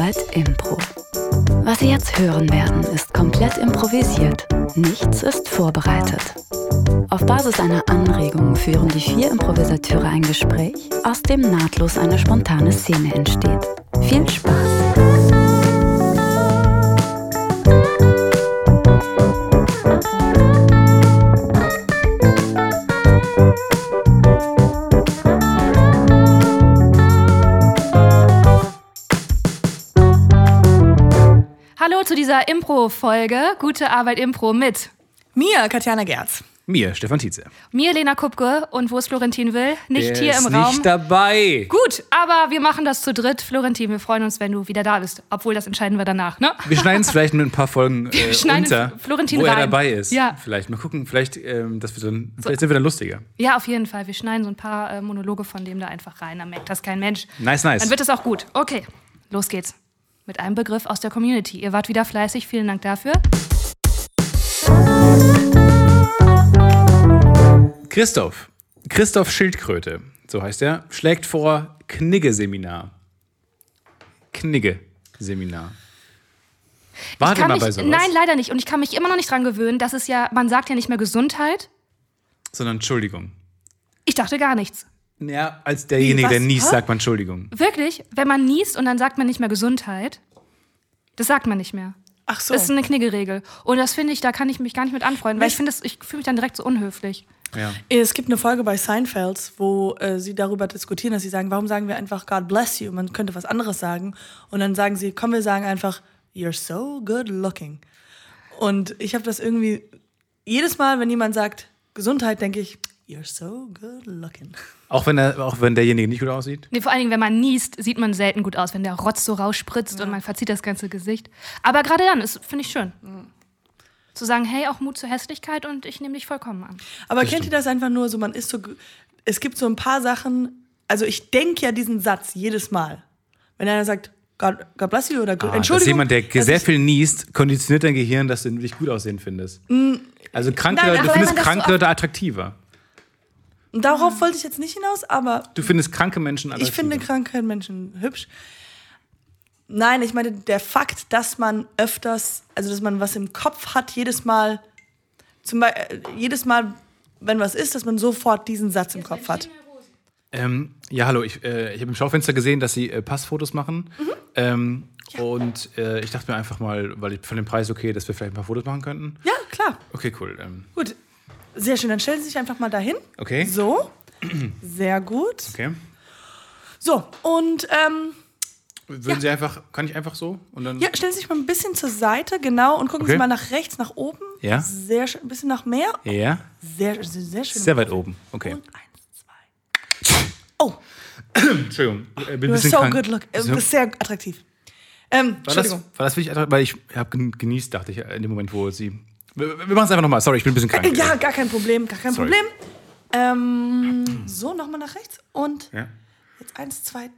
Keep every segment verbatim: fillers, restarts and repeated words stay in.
Arbeit Impro. Was Sie jetzt hören werden, ist komplett improvisiert. Nichts ist vorbereitet. Auf Basis einer Anregung führen die vier Improvisateure ein Gespräch, aus dem nahtlos eine spontane Szene entsteht. Viel Spaß! Hallo zu dieser Impro-Folge Gute Arbeit Impro mit mir, Katjana Gerz. Mir, Stefan Tietze. Mir, Lena Kupke. Und wo ist Florentin Will? Nicht Der hier ist im Raum. Nicht dabei. Gut, aber wir machen das zu dritt. Florentin, wir freuen uns, wenn du wieder da bist. Obwohl, das entscheiden wir danach, ne? Wir schneiden es vielleicht mit ein paar Folgen äh, Wir schneiden unter, Florentin wo er rein. dabei ist. Ja. Vielleicht mal gucken, vielleicht, ähm, dass wir dann, vielleicht sind wir dann lustiger. Ja, auf jeden Fall. Wir schneiden so ein paar äh, Monologe von dem da einfach rein. Dann merkt das kein Mensch. Nice, nice. Dann wird es auch gut. Okay, los geht's. Mit einem Begriff aus der Community. Ihr wart wieder fleißig. Vielen Dank dafür. Christoph. Christoph Schildkröte, so heißt er, schlägt vor Knigge-Seminar. Knigge-Seminar. Warte mal mich, bei sowas. Nein, leider nicht. Und ich kann mich immer noch nicht dran gewöhnen, dass es ja, man sagt ja nicht mehr Gesundheit. Sondern Entschuldigung. Ich dachte gar nichts. Ja, als derjenige, Wie, der was? niest, Hä? sagt man Entschuldigung. Wirklich? Wenn man niest und dann sagt man nicht mehr Gesundheit, das sagt man nicht mehr. Ach so. Das ist eine Kniggeregel. Und das finde ich, da kann ich mich gar nicht mit anfreunden, weil ich finde, das- ich fühle mich dann direkt so unhöflich. Ja. Es gibt eine Folge bei Seinfeld, wo äh, sie darüber diskutieren, dass sie sagen, warum sagen wir einfach God bless you? Man könnte was anderes sagen. Und dann sagen sie, komm, wir sagen einfach, you're so good looking. Und ich habe das irgendwie, jedes Mal, wenn jemand sagt Gesundheit, denke ich, you're so good looking. Auch wenn, er, auch wenn derjenige nicht gut aussieht? Nee, vor allen Dingen, wenn man niest, sieht man selten gut aus, wenn der Rotz so rausspritzt und man verzieht das ganze Gesicht. Aber gerade dann, ist finde ich schön. Zu sagen, hey, auch Mut zur Hässlichkeit und ich nehme dich vollkommen an. Aber Das kennt ihr das einfach nur so, man ist so, ge- es gibt so ein paar Sachen, also ich denke ja diesen Satz jedes Mal. Wenn einer sagt, God, God bless you oder Ah, dass Entschuldigung. jemand, der dass sehr ich- viel niest, konditioniert dein Gehirn, dass du dich gut aussehen findest. Also kranke Nein, Leute, aber du wenn findest man das so kranke Leute attraktiver. Und darauf wollte ich jetzt nicht hinaus, aber Du findest kranke Menschen attraktiver. ich finde kranke Menschen hübsch. Nein, ich meine, der Fakt, dass man öfters, also dass man was im Kopf hat, jedes Mal, zum Beispiel, jedes Mal, wenn was ist, dass man sofort diesen Satz im Kopf hat. Ähm, ja, hallo, ich, äh, ich habe im Schaufenster gesehen, dass sie äh, Passfotos machen. Mhm. Ähm, Und äh, ich dachte mir einfach mal, weil ich von dem Preis okay, dass wir vielleicht ein paar Fotos machen könnten. Ja, klar. Okay, cool. Ähm, Gut. Sehr schön, dann stellen Sie sich einfach mal dahin. okay. So. Sehr gut. Okay. So, und ähm, Würden Ja. Sie einfach, kann ich einfach so? Und dann, ja, stellen Sie sich mal ein bisschen zur Seite, genau, und gucken Okay. Sie mal nach rechts, nach oben. Ja. Sehr schön, ein bisschen nach mehr. Ja, Sehr, sehr, sehr schön. sehr weit oben. Okay. Und eins, zwei. Oh, Entschuldigung, ich bin ein du bist bisschen so krank. good look. Äh, So. Du bist sehr attraktiv. Ähm, War das, Entschuldigung. war das wirklich attraktiv? Weil ich habe genießt, dachte ich, in dem Moment, wo sie... Wir, wir machen es einfach nochmal. Sorry, ich bin ein bisschen krank. Ja, gar kein Problem, gar kein Sorry. Problem. Ähm, so, nochmal nach rechts. Und Ja. jetzt eins, zwei.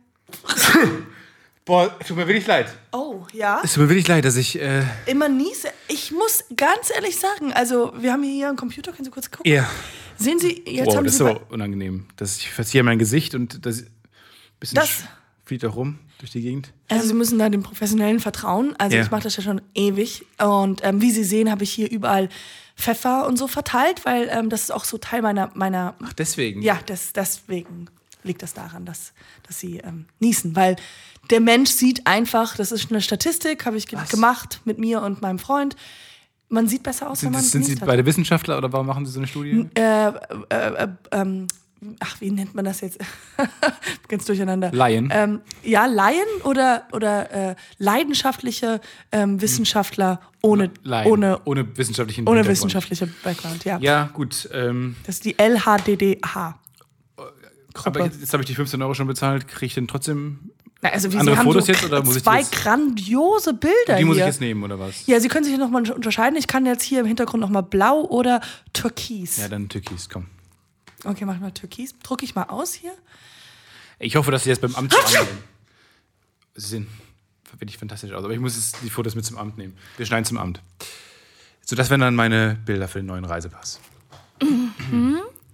Boah, es tut mir wirklich leid. Oh, ja. Es tut mir wirklich leid, dass ich... Äh, Immer niese. Ich muss ganz ehrlich sagen, also wir haben hier einen Computer, können Sie kurz gucken? ja. Sehen Sie, jetzt Wow, haben das ist Sie... so unangenehm. Das, ich verziehe mein Gesicht und das bisschen Das- sch- fliegt auch rum durch die Gegend. Also Sie müssen da dem Professionellen vertrauen. Also Ja. ich mache das ja schon ewig. Und ähm, wie Sie sehen, habe ich hier überall Pfeffer und so verteilt, weil ähm, das ist auch so Teil meiner... meiner Ach, deswegen? ja, das, deswegen liegt das daran, dass, dass Sie ähm, niesen. Weil der Mensch sieht einfach, das ist eine Statistik, habe ich ge Was? gemacht mit mir und meinem Freund. Man sieht besser aus, wenn Sind, man sind Sie genießt hat. beide Wissenschaftler oder warum machen Sie so eine Studie? Äh, äh, äh, ähm, ach, wie nennt man das jetzt? Ganz durcheinander. Laien? Ähm, ja, Laien oder, oder äh, leidenschaftliche ähm, Wissenschaftler ohne, Laien. ohne, ohne wissenschaftlichen ohne Hintergrund. wissenschaftliche Background. Ja. Ja, gut. Ähm, Das ist die L H D D H. aber jetzt, jetzt habe ich die fünfzehn Euro schon bezahlt. Kriege ich denn trotzdem... Na, also wie Andere Sie haben Fotos so jetzt, oder muss ich die zwei jetzt- grandiose Bilder Die muss hier. ich jetzt nehmen, oder was? Ja, Sie können sich nochmal unterscheiden. Ich kann jetzt hier im Hintergrund nochmal blau oder türkis. Ja, dann Türkis, komm. Okay, mach mal türkis. Drucke ich mal aus hier. Ich hoffe, dass Sie jetzt beim Amt so angehen. Sie sehen wirklich fantastisch aus. Aber ich muss jetzt die Fotos mit zum Amt nehmen. Wir schneiden zum Amt. So, das wären dann meine Bilder für den neuen Reisepass.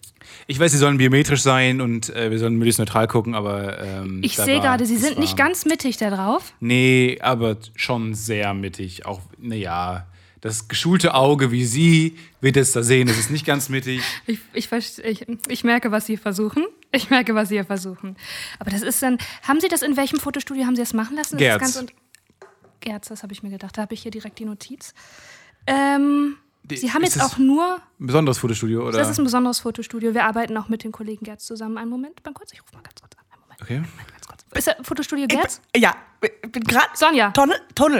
Ich weiß, sie sollen biometrisch sein und äh, wir sollen möglichst neutral gucken, aber ähm, Ich sehe gerade, sie sind war, nicht ganz mittig da drauf. Nee, aber schon sehr mittig. Auch, naja, das geschulte Auge wie sie wird es da sehen. Es ist nicht ganz mittig. Ich, ich, ich, ich merke, was Sie versuchen. Ich merke, was Sie hier versuchen. Aber das ist dann, haben Sie das in welchem Fotostudio, haben Sie das machen lassen? Das Gerz. Ist ganz Gerz, das habe ich mir gedacht. Da habe ich hier direkt die Notiz. Ähm, Die, Sie haben ist jetzt das auch nur... Ein besonderes Fotostudio, oder? Das ist ein besonderes Fotostudio. Wir arbeiten auch mit den Kollegen Gerz zusammen. Einen Moment, mal kurz. Ich rufe mal ganz kurz an. Einen Moment. Okay. Moment, ganz kurz. Ist das Fotostudio Gerz? Ich, ja, ich bin gerade. Sonja. Tunnel. Tunnel.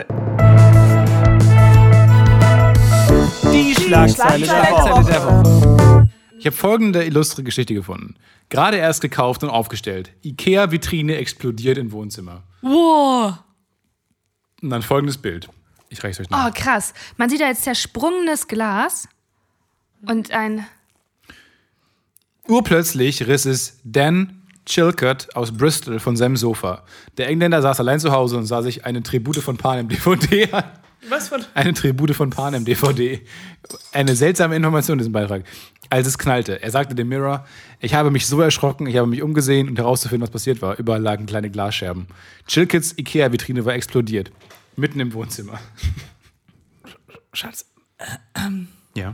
Die Schlagzeile der Schlagzeile Woche. der Woche. Ich habe folgende illustre Geschichte gefunden. Gerade erst gekauft und aufgestellt. Ikea-Vitrine explodiert im Wohnzimmer. Wow. Und dann folgendes Bild. Ich reich's euch nach. Oh, krass. Man sieht da jetzt zersprungenes Glas und ein... Urplötzlich riss es Dan Chilcott aus Bristol von seinem Sofa. Der Engländer saß allein zu Hause und sah sich eine Tribute von Panem D V D an. Was von? Eine Tribute von Panem D V D. Eine seltsame Information in diesem Beitrag. Als es knallte, er sagte dem Mirror, ich habe mich so erschrocken, ich habe mich umgesehen, um herauszufinden, was passiert war. Überall lagen kleine Glasscherben. Chilcotts Ikea-Vitrine war explodiert. Mitten im Wohnzimmer. Schatz, Ja,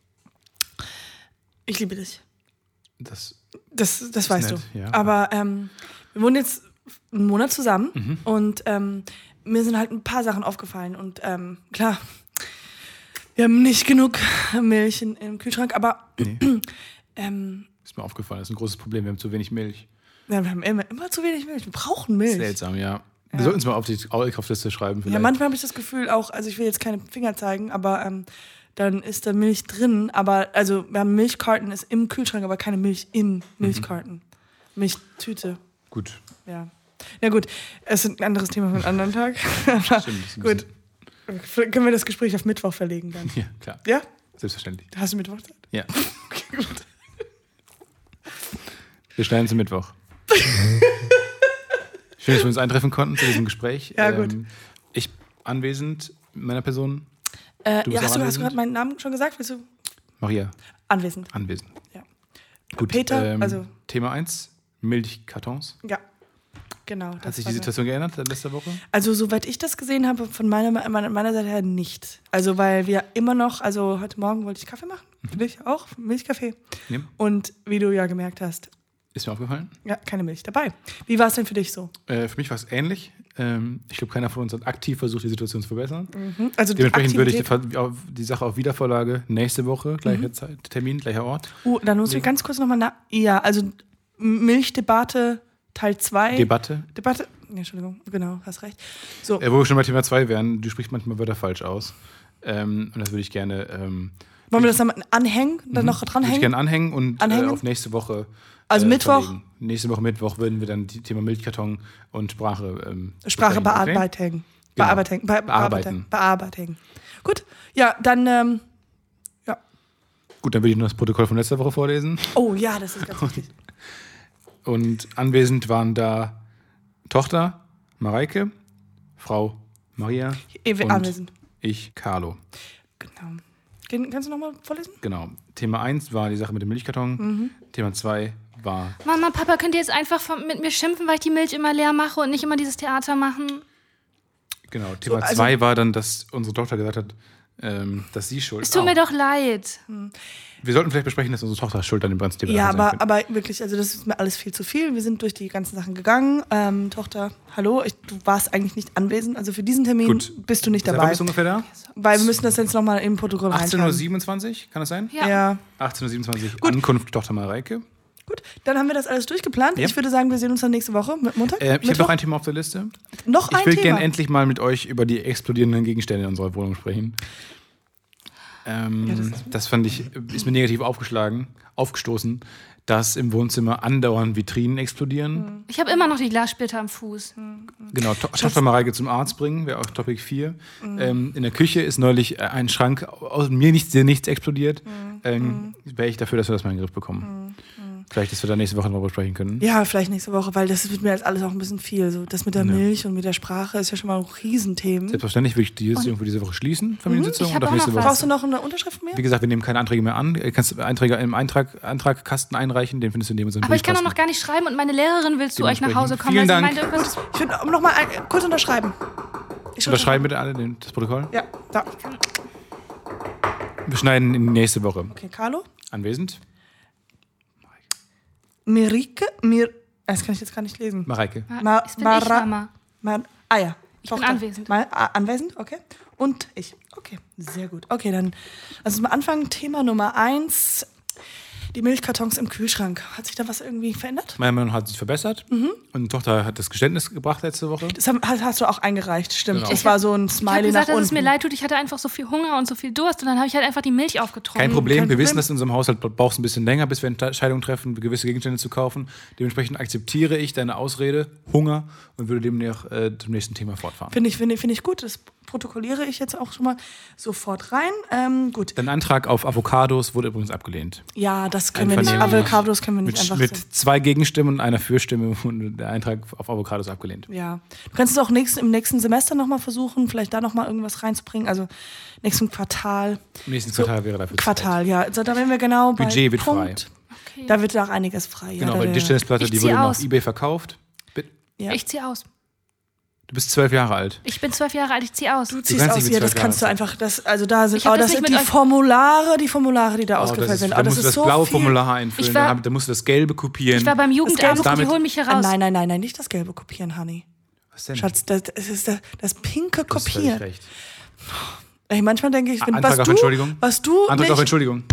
ich liebe dich. das Das, das weißt nett, du. ja. Aber ähm, wir wohnen jetzt einen Monat zusammen Mhm. und ähm, mir sind halt ein paar Sachen aufgefallen. Und ähm, klar, wir haben nicht genug Milch in, im Kühlschrank, aber nee, ähm, ist mir aufgefallen. Das ist ein großes Problem. Wir haben zu wenig Milch. ja, wir haben immer, immer zu wenig Milch. Wir brauchen Milch. Seltsam, ja. Wir sollten es mal auf die Kaufliste schreiben. Ja, Vielleicht. manchmal habe ich das Gefühl auch, also ich will jetzt keine Finger zeigen, aber ähm, dann ist da Milch drin, aber also wir haben Milchkarten, ist im Kühlschrank, aber keine Milch in Milchkarten. Mhm. Milchtüte, Gut. ja. Na gut, es ist ein anderes Thema für einen anderen Tag. Aber Stimmt, das ist ein gut, können wir das Gespräch auf Mittwoch verlegen dann? Ja, klar. Ja? Selbstverständlich. Hast du Mittwoch Zeit? Ja. Okay, gut. Wir schneiden zum Mittwoch. Schön, dass wir uns eintreffen konnten zu diesem Gespräch. Ja, gut. Ähm, ich anwesend, meiner Person. Äh, Du bist ja, auch hast du, hast du anwesend? gerade meinen Namen schon gesagt? Willst du? Maria, Anwesend. anwesend. Ja. Gut, Peter, ähm, also- Thema eins, Milchkartons. Ja, genau. Hat das sich war die so. Situation geändert seit letzter Woche? Also soweit ich das gesehen habe, von meiner, meiner, meiner Seite her nicht. Also weil wir immer noch, also heute Morgen wollte ich Kaffee machen, für dich auch, Milchkaffee. Ja. Und wie du ja gemerkt hast, Ist mir aufgefallen. ja, keine Milch dabei. Wie war es denn für dich so? Äh, für mich war es ähnlich. Ähm, ich glaube, keiner von uns hat aktiv versucht, die Situation zu verbessern. Mhm. Also die Dementsprechend würde ich die, Aktivität- Ver- auf die Sache auf Wiedervorlage nächste Woche, gleicher Mhm. Zeit, Termin, gleicher Ort. Uh, dann muss ich ganz kurz nochmal nach. Ja, also Milchdebatte Teil zwei. Debatte. Debatte. Ja, Entschuldigung, genau, hast recht. So, Äh, wo wir schon bei Thema zwei wären, du sprichst manchmal Wörter falsch aus. Ähm, und das würde ich gerne. Ähm, wollen wir das dann anhängen, dann noch Würde ich dranhängen? gerne anhängen und Anhängen? Äh, auf nächste Woche. Also äh, Mittwoch? verlegen. Nächste Woche Mittwoch würden wir dann die Thema Milchkarton und Sprache. Ähm, Sprache besprechen, okay? bearbeiten. Genau. Bearbeiten. Be Bearbeiten. Bearbeiten. Gut, ja, dann, ähm, ja. Gut, dann würde ich noch das Protokoll von letzter Woche vorlesen. Oh ja, das ist ganz wichtig. Und anwesend waren da Tochter Mareike, Frau Maria Ewe und anwesend. ich, Carlo. Genau. Gehen- Kannst du nochmal vorlesen? Genau. Thema eins war die Sache mit dem Milchkarton. Mhm. Thema zwei war. Mama, Papa, könnt ihr jetzt einfach von, mit mir schimpfen, weil ich die Milch immer leer mache und nicht immer dieses Theater machen? Genau. Thema also- zwei war dann, dass unsere Tochter gesagt hat, ähm, dass sie schuld Es tut Au. mir doch leid. Wir sollten vielleicht besprechen, dass unsere Tochter schuld an dem Brandthema Ja, sein aber, könnte. aber wirklich, also das ist mir alles viel zu viel. Wir sind durch die ganzen Sachen gegangen. Ähm, Tochter, hallo, ich, du warst eigentlich nicht anwesend. Also für diesen Termin Gut. bist du nicht Seit wann dabei. bist du ungefähr da? Weil wir müssen das jetzt nochmal im Protokoll achtzehn Uhr reinschreiben. siebenundzwanzig, kann das sein? Ja. Ja. achtzehn Uhr siebenundzwanzig, Gut. Ankunft Tochter Mareike. Gut, dann haben wir das alles durchgeplant. Ja. Ich würde sagen, wir sehen uns dann nächste Woche, mit Montag. Äh, ich habe Mittwoch. noch ein Thema auf der Liste. noch ein Ich will Thema. gerne endlich mal mit euch über die explodierenden Gegenstände in unserer Wohnung sprechen. Ähm, Ja, das das, ist- fand ich, ist mir negativ aufgeschlagen, aufgestoßen, dass im Wohnzimmer andauernd Vitrinen explodieren. Ich habe immer noch die Glassplitter am Fuß. Genau, to Tochter Mareike zum Arzt bringen, wäre auch Topic vier. Ähm, in der Küche ist neulich äh, ein Schrank aus mir nichts, dir nichts explodiert. Ähm, Wäre ich dafür, dass wir das mal in den Griff bekommen. Vielleicht, dass wir da nächste Woche darüber sprechen können. Ja, vielleicht nächste Woche, weil das wird mir jetzt alles auch ein bisschen viel. So, das mit der Ja. Milch und mit der Sprache ist ja schon mal ein Riesenthema. Selbstverständlich würde ich die jetzt irgendwo diese Woche schließen, Familiensitzung. Ich hab und auf auch nächste noch Woche. was. Brauchst du noch eine Unterschrift von mir? Wie gesagt, wir nehmen keine Anträge mehr an. Du kannst Einträge im Eintrag, Antragkasten einreichen, den findest du neben unserem Aber ich kann auch noch Briefkasten. gar nicht schreiben und meine Lehrerin will zu euch nach Hause kommen, Vielen weil sie Dank. meinte, irgendwas. Ich würde noch mal ein, kurz unterschreiben. Ich Unterschreiben bitte alle den, das Protokoll. Ja, da. Wir schneiden in die nächste Woche. Okay, Carlo. Anwesend. Mirike, Mir... Das kann ich jetzt gar nicht lesen. Mareike. Ma- Das bin Mara- ich, Mama. Mar ah ja. Ich bin Tochter. anwesend. Mal, ah, anwesend, okay. Und ich. Okay, sehr gut. Okay, dann lass uns mal anfangen. Thema Nummer eins. Die Milchkartons im Kühlschrank. Hat sich da was irgendwie verändert? Meine Meinung hat sich verbessert. Und die Tochter hat das Geständnis gebracht letzte Woche. Das haben- hast, hast du auch eingereicht, stimmt. Genau. Das war so ein Ich habe Smiley gesagt, nach dass es unten. mir leid tut. Ich hatte einfach so viel Hunger und so viel Durst und dann habe ich halt einfach die Milch aufgetrunken. Kein Problem, kein wir Problem. wissen, dass in unserem Haushalt braucht es ein bisschen länger, bis wir Entscheidungen treffen, gewisse Gegenstände zu kaufen. Dementsprechend akzeptiere ich deine Ausrede, Hunger, und würde demnach äh, zum nächsten Thema fortfahren. Finde ich, finde, finde ich gut. Das protokolliere ich jetzt auch schon mal sofort rein. Ähm, gut. Dein Antrag auf Avocados wurde übrigens abgelehnt. Ja, das können wir nicht. Einvernehmlich. Avocados können wir nicht Mit, einfach mit so. zwei Gegenstimmen und einer Fürstimme und der Eintrag auf Avocados abgelehnt. Ja. Du kannst es auch nächst, im nächsten Semester nochmal versuchen, vielleicht da nochmal irgendwas reinzubringen. Also nächsten Quartal. Im nächsten So, Quartal wäre dafür Quartal, ja. Also, da wären wir genau bei Budget wird Punkt. Okay. Da wird auch einiges frei. Ja, Genau, da weil die wäre- Tischtennisplatte, Ich die zieh wurde noch aus. auf eBay verkauft. Bitte. ja. Ich ziehe aus. Du bist zwölf Jahre alt. Ich bin zwölf Jahre alt, ich ziehe aus. Du ziehst kannst aus, nicht mit ja, das zwölf kannst du Jahren einfach, das, also da sind, Ich hab oh, das das nicht sind mit die euch- Formulare, die Formulare, die da Oh, ausgefüllt das ist, sind. da Oh, das musst du ist das so blaue viel. Formular einfüllen, Ich war- dann, hab- dann musst du das gelbe kopieren. Ich war beim Jugendamt und damit- die holen mich hier Ah, raus. nein, nein, nein, nein, nicht das gelbe kopieren, Honey. Was denn? Schatz, das, das ist das, das pinke Du hast völlig Kopieren. recht. Ey, manchmal denke ich, wenn, Antrag was auf du, Entschuldigung. was du Antrag nicht, auf Entschuldigung.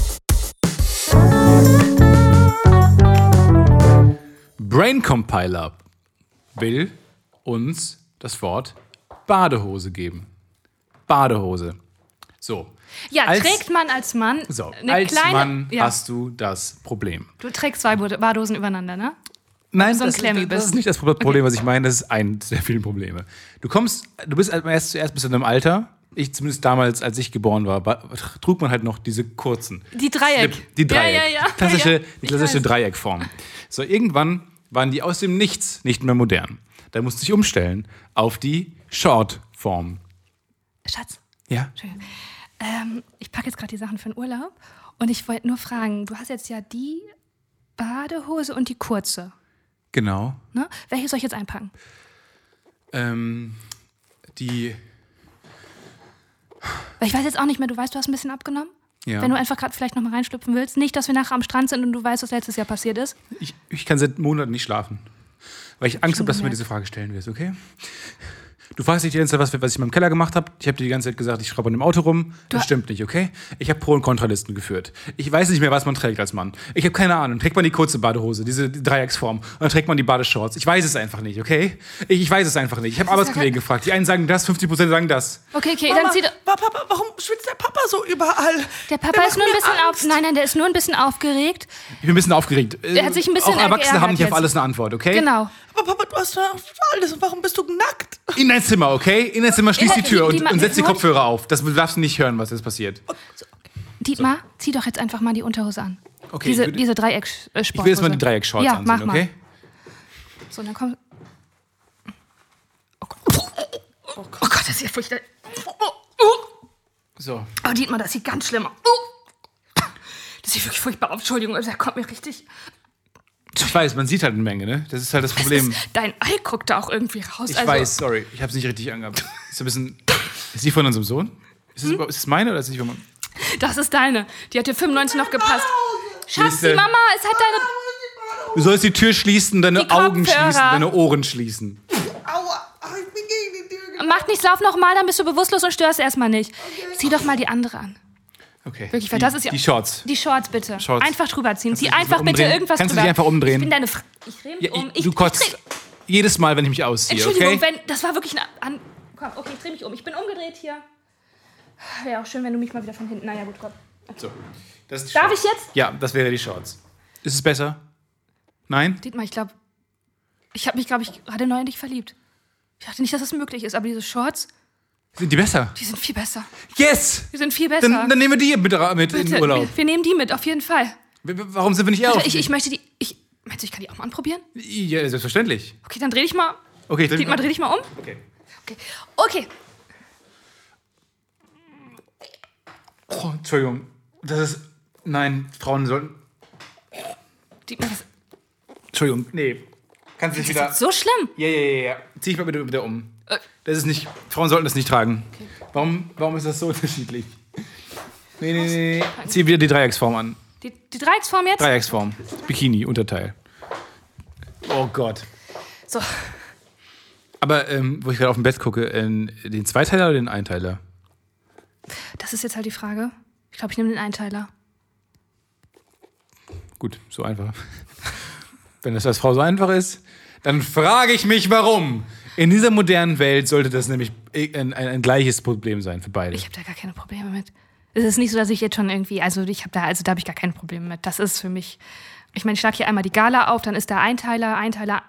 Brain Compiler will uns das Wort Badehose geben. Badehose. So. Ja, Als- trägt man als Mann So, eine als kleine... Mann ja. hast du das Problem. Du trägst zwei Bad- Badehosen übereinander, ne? Nein, so ein das, Klemmi das ist bist. nicht das Problem, was ich meine. Das ist ein der vielen Probleme. Du kommst, du bist erst zuerst bist du in einem Alter. Ich zumindest damals, als ich geboren war, ba- trug man halt noch diese kurzen. Die Dreieck. Slip, die Dreieck. Ja, ja, ja. Klassische, Ja, die ich klassische weiß. Dreieckform. So, irgendwann waren die aus dem Nichts nicht mehr modern. Da musste ich umstellen auf die Short-Form. Schatz, Ja? Entschuldigung. Ähm, ich packe jetzt gerade die Sachen für den Urlaub und ich wollte nur fragen, du hast jetzt ja die Badehose und die kurze, Genau. ne? Welche soll ich jetzt einpacken? Ähm, die, Weil ich weiß jetzt auch nicht mehr, du weißt, du hast ein bisschen abgenommen? ja. Wenn du einfach gerade vielleicht noch mal reinschlüpfen willst. Nicht, dass wir nachher am Strand sind und du weißt, was letztes Jahr passiert ist. Ich, ich kann seit Monaten nicht schlafen. Weil ich Angst Schon habe, dass du mir gemerkt. diese Frage stellen wirst, okay? Du fragst dich die ganze Zeit, was, was ich in meinem Keller gemacht habe. Ich habe dir die ganze Zeit gesagt, ich schraube an dem Auto rum. Das Du- stimmt nicht, okay? Ich habe Pro- und Kontralisten geführt. Ich weiß nicht mehr, was man trägt als Mann. Ich habe keine Ahnung. Trägt man die kurze Badehose, diese Dreiecksform, und dann trägt man die Badeshorts. Ich weiß es einfach nicht, okay? Ich, ich weiß es einfach nicht. Ich habe Arbeitskollegen gefragt. Die einen sagen das, fünfzig Prozent sagen das. Okay, okay, Mama, dann zieh doch. wa- Papa, warum schwitzt der Papa so überall? Der Papa Der ist nur ein macht mir bisschen auf. Angst. Nein, nein, der ist nur ein bisschen aufgeregt. Ich bin ein bisschen aufgeregt. Der hat sich ein bisschen Auch Erwachsene haben geärgert nicht auf jetzt. alles eine Antwort, okay? Genau. Aber Papa, du hast doch alles. Warum bist du nackt? In dein Zimmer, okay? In dein Zimmer, schließ die Die- Tür die- und, die- und setz die die- Kopfhörer auf. Das darfst du nicht hören, was jetzt passiert. Dietmar, zieh doch jetzt einfach mal die Unterhose an. Okay, diese ich würde- diese Dreieck-Sporthose. Ich will jetzt mal die Dreieckshorts ja, ansehen, mach mal. okay? So, dann komm. Oh Gott, oh Gott das ist ja furchtbar. So. Oh, Dietmar, das sieht ganz schlimm aus. Oh. Das sieht wirklich furchtbar aus. Entschuldigung, da kommt mir richtig... Ich weiß, man sieht halt eine Menge, ne? Das ist halt das Das Problem. ist, dein Ei guckt da auch irgendwie raus. Ich also, weiß, sorry, ich hab's nicht richtig angehabt. Ist ein bisschen. Ist die von unserem Sohn? Ist das, Hm? ist das meine oder ist das nicht von meinem? Das ist deine. Die hat dir fünfundneunzig noch gepasst. Schatz, Siehste. die Mama, es hat deine... Du sollst die Tür schließen, deine Die Augen Kopfhörer. schließen, deine Ohren schließen. Aua, ach, ich bin gegen die Tür. Mach nichts, lauf noch mal, dann bist du bewusstlos und störst erstmal nicht. Zieh doch mal die andere an. Okay. Wirklich, weil die, das ist ja- Die Shorts. Die Shorts bitte. Shorts. Einfach drüber ziehen. Zieh dich mal einfach bitte umdrehen? irgendwas Kannst du drüber. dich einfach umdrehen? Ich bin deine Fra Ich dreh mich Ja, um. ich, Ich, du ich kotzt dreh, jedes Mal, wenn ich mich ausziehe, Entschuldigung, okay? wenn, das war wirklich eine... An, komm, okay, ich dreh mich um. Ich bin umgedreht hier. Wäre auch schön, wenn du mich mal wieder von hinten... Naja, gut, komm. So. Das ist die Darf Shorts. ich jetzt? Ja, das wäre die Shorts. Ist es besser? Nein? Dietmar, ich glaube... Ich habe mich, glaube ich, gerade neu in dich verliebt. Ich dachte nicht, dass das möglich ist, aber diese Shorts, Sind die besser? die sind viel besser. Yes! Die sind viel besser. Dann, dann nehmen wir die mit, mit in Bitte, den Urlaub. Wir, wir nehmen die mit, auf jeden Fall. Warum sind wir nicht eher auf Ich, ich möchte die. Ich, meinst du, ich kann die auch mal anprobieren? Ja, selbstverständlich. Okay, dann dreh dich mal. Okay, ich dreh Dietmar, mal. dreh dich mal um. Okay. Okay. Okay. Oh, Entschuldigung. Das ist. Nein, Frauen sollten. Dietmar, das Entschuldigung, nee. Kannst du dich wieder. ist so schlimm. Ja, ja, ja, ja. Zieh ich mal bitte wieder um. Äh. Das ist nicht. Frauen sollten das nicht tragen. Okay. Warum, warum ist das so unterschiedlich? Nee, nee, nee, nee. Zieh wieder die Dreiecksform an. Die, die Dreiecksform jetzt? Dreiecksform. Bikini, Unterteil. Oh Gott. So. Aber, ähm, wo ich gerade auf dem Bett gucke, äh, den Zweiteiler oder den Einteiler? Das ist jetzt halt die Frage. Ich glaube, ich nehme den Einteiler. Gut, so einfach. Wenn das als Frau so einfach ist, dann frage ich mich, warum. In dieser modernen Welt sollte das nämlich ein, ein, ein gleiches Problem sein für beide. Ich habe da gar keine Probleme mit. Es ist nicht so, dass ich jetzt schon irgendwie, also ich habe da, also da habe ich gar keine Probleme mit. Das ist für mich, ich meine, ich schlage hier einmal die Gala auf, dann ist der Einteiler, Einteiler.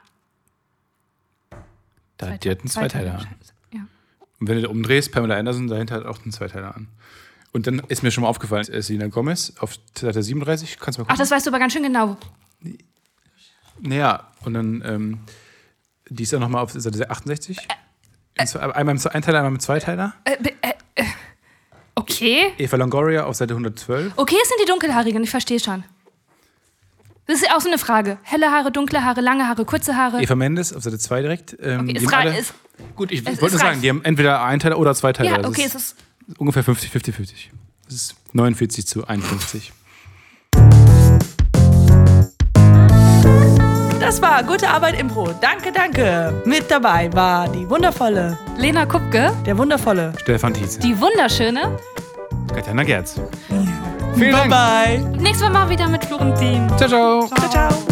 Da hat die hat einen Zweiteiler an. Ja. Und wenn du da umdrehst, Pamela Anderson, dahinter hat auch einen Zweiteiler an. Und dann ist mir schon mal aufgefallen, äh, Selena Gomez auf Seite siebenunddreißig, kannst du mal gucken? Ach, das weißt du aber ganz schön genau. Naja, und dann, ähm, die ist ja nochmal auf Seite achtundsechzig. Äh, äh, einmal im Einteiler, einmal im Zweiteiler. Äh, äh, äh. Okay. Eva Longoria auf Seite hundertzwölf. Okay, es sind die Dunkelhaarigen, ich verstehe schon. Das ist auch so eine Frage. Helle Haare, dunkle Haare, lange Haare, kurze Haare. Eva Mendes auf Seite zwei direkt. Ähm, Okay, die es haben rei- alle- es- Gut, ich es- wollte es nur sagen, reicht. die haben entweder Einteiler oder Zweiteiler. Ja, Das okay, ist es ist. ungefähr fünfzig fünfzig fünfzig. Das ist neunundvierzig zu einundfünfzig. Das war Gute Arbeit Impro. Danke, danke. Mit dabei war die wundervolle, Lena Kupke, der wundervolle. Stefan Tietze. die wunderschöne. Katjana Gerz. Vielen Bye, Dank. bye. Nächstes Mal mal wieder mit Florentin. Ciao, ciao. Ciao, ciao.